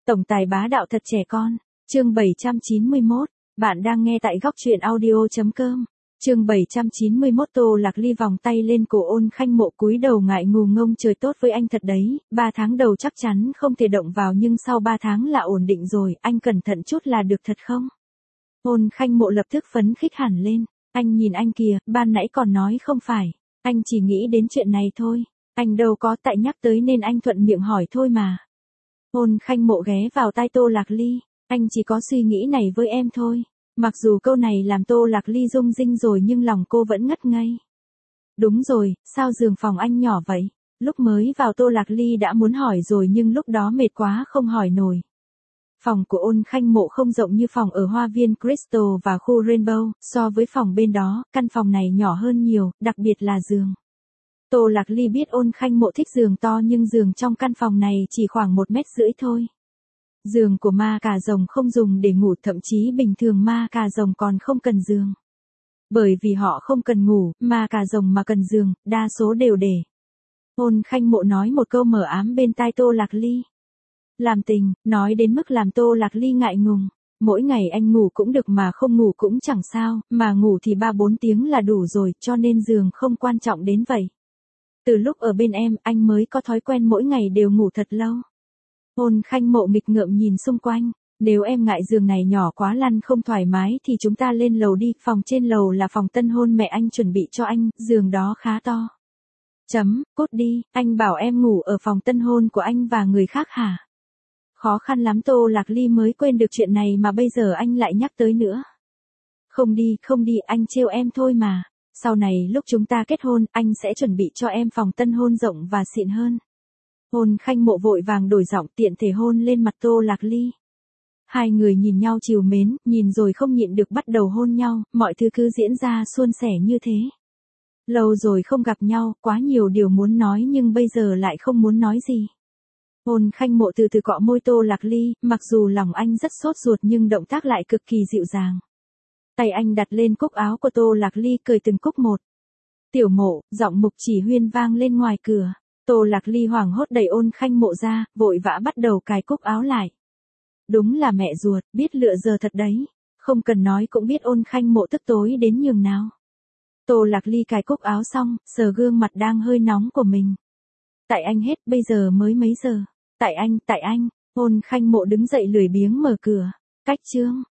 Tổng tài bá đạo thật trẻ con. Chương 791. Bạn đang nghe tại góc truyện audio.com. Chương 791. Tô Lạc Ly vòng tay lên cổ Ôn Khanh Mộ, cúi đầu ngại ngù ngông: trời tốt với anh thật đấy, 3 tháng đầu chắc chắn không thể động vào nhưng sau 3 tháng là ổn định rồi, anh cẩn thận chút là được thật không? Ôn Khanh Mộ lập tức phấn khích hẳn lên. Anh nhìn anh kìa, ban nãy còn nói không phải. Anh chỉ nghĩ đến chuyện này thôi. Anh đâu có, tại nhắc tới nên anh thuận miệng hỏi thôi mà. Ôn Khanh Mộ ghé vào tai Tô Lạc Ly. Anh chỉ có suy nghĩ này với em thôi. Mặc dù câu này làm Tô Lạc Ly rung rinh rồi nhưng lòng cô vẫn ngất ngây. Đúng rồi, sao giường phòng anh nhỏ vậy? Lúc mới vào Tô Lạc Ly đã muốn hỏi rồi nhưng lúc đó mệt quá không hỏi nổi. Phòng của Ôn Khanh Mộ không rộng như phòng ở Hoa viên Crystal và khu Rainbow, so với phòng bên đó, căn phòng này nhỏ hơn nhiều, đặc biệt là giường. Tô Lạc Ly biết Ôn Khanh Mộ thích giường to nhưng giường trong căn phòng này chỉ khoảng 1,5 mét thôi. Giường của ma cà rồng không dùng để ngủ, thậm chí bình thường ma cà rồng còn không cần giường. Bởi vì họ không cần ngủ, ma cà rồng mà cần giường, đa số đều để. Ôn Khanh Mộ nói một câu mờ ám bên tai Tô Lạc Ly. Làm tình, nói đến mức làm Tô Lạc Ly ngại ngùng. Mỗi ngày anh ngủ cũng được mà không ngủ cũng chẳng sao, mà ngủ thì 3-4 tiếng là đủ rồi, cho nên giường không quan trọng đến vậy. Từ lúc ở bên em, anh mới có thói quen mỗi ngày đều ngủ thật lâu. Ôn Khanh Mộ nghịch ngợm nhìn xung quanh. Nếu em ngại giường này nhỏ quá lăn không thoải mái thì chúng ta lên lầu đi, phòng trên lầu là phòng tân hôn mẹ anh chuẩn bị cho anh, giường đó khá to. Cút đi, anh bảo em ngủ ở phòng tân hôn của anh và người khác hả? Khó khăn lắm Tô Lạc Ly mới quên được chuyện này mà bây giờ anh lại nhắc tới nữa. Không đi, anh trêu em thôi mà. Sau này lúc chúng ta kết hôn, anh sẽ chuẩn bị cho em phòng tân hôn rộng và xịn hơn. Ôn Khanh Mộ vội vàng đổi giọng, tiện thể hôn lên mặt Tô Lạc Ly. Hai người nhìn nhau trìu mến, nhìn rồi không nhịn được bắt đầu hôn nhau, mọi thứ cứ diễn ra suôn sẻ như thế. Lâu rồi không gặp nhau, quá nhiều điều muốn nói nhưng bây giờ lại không muốn nói gì. Ôn Khanh Mộ từ từ cọ môi Tô Lạc Ly, mặc dù lòng anh rất sốt ruột nhưng động tác lại cực kỳ dịu dàng. Tay anh đặt lên cúc áo của Tô Lạc Ly, cởi từng cúc một. Tiểu Mộ, giọng Mục Chỉ Huyên vang lên ngoài cửa. Tô Lạc Ly hoảng hốt đẩy Ôn Khanh Mộ ra, vội vã bắt đầu cài cúc áo lại. Đúng là mẹ ruột, biết lựa giờ thật đấy. Không cần nói cũng biết Ôn Khanh Mộ tức tối đến nhường nào. Tô Lạc Ly cài cúc áo xong, sờ gương mặt đang hơi nóng của mình. Tại anh hết, bây giờ mới mấy giờ. Tại anh, Ôn Khanh Mộ đứng dậy lười biếng mở cửa. Cách chương.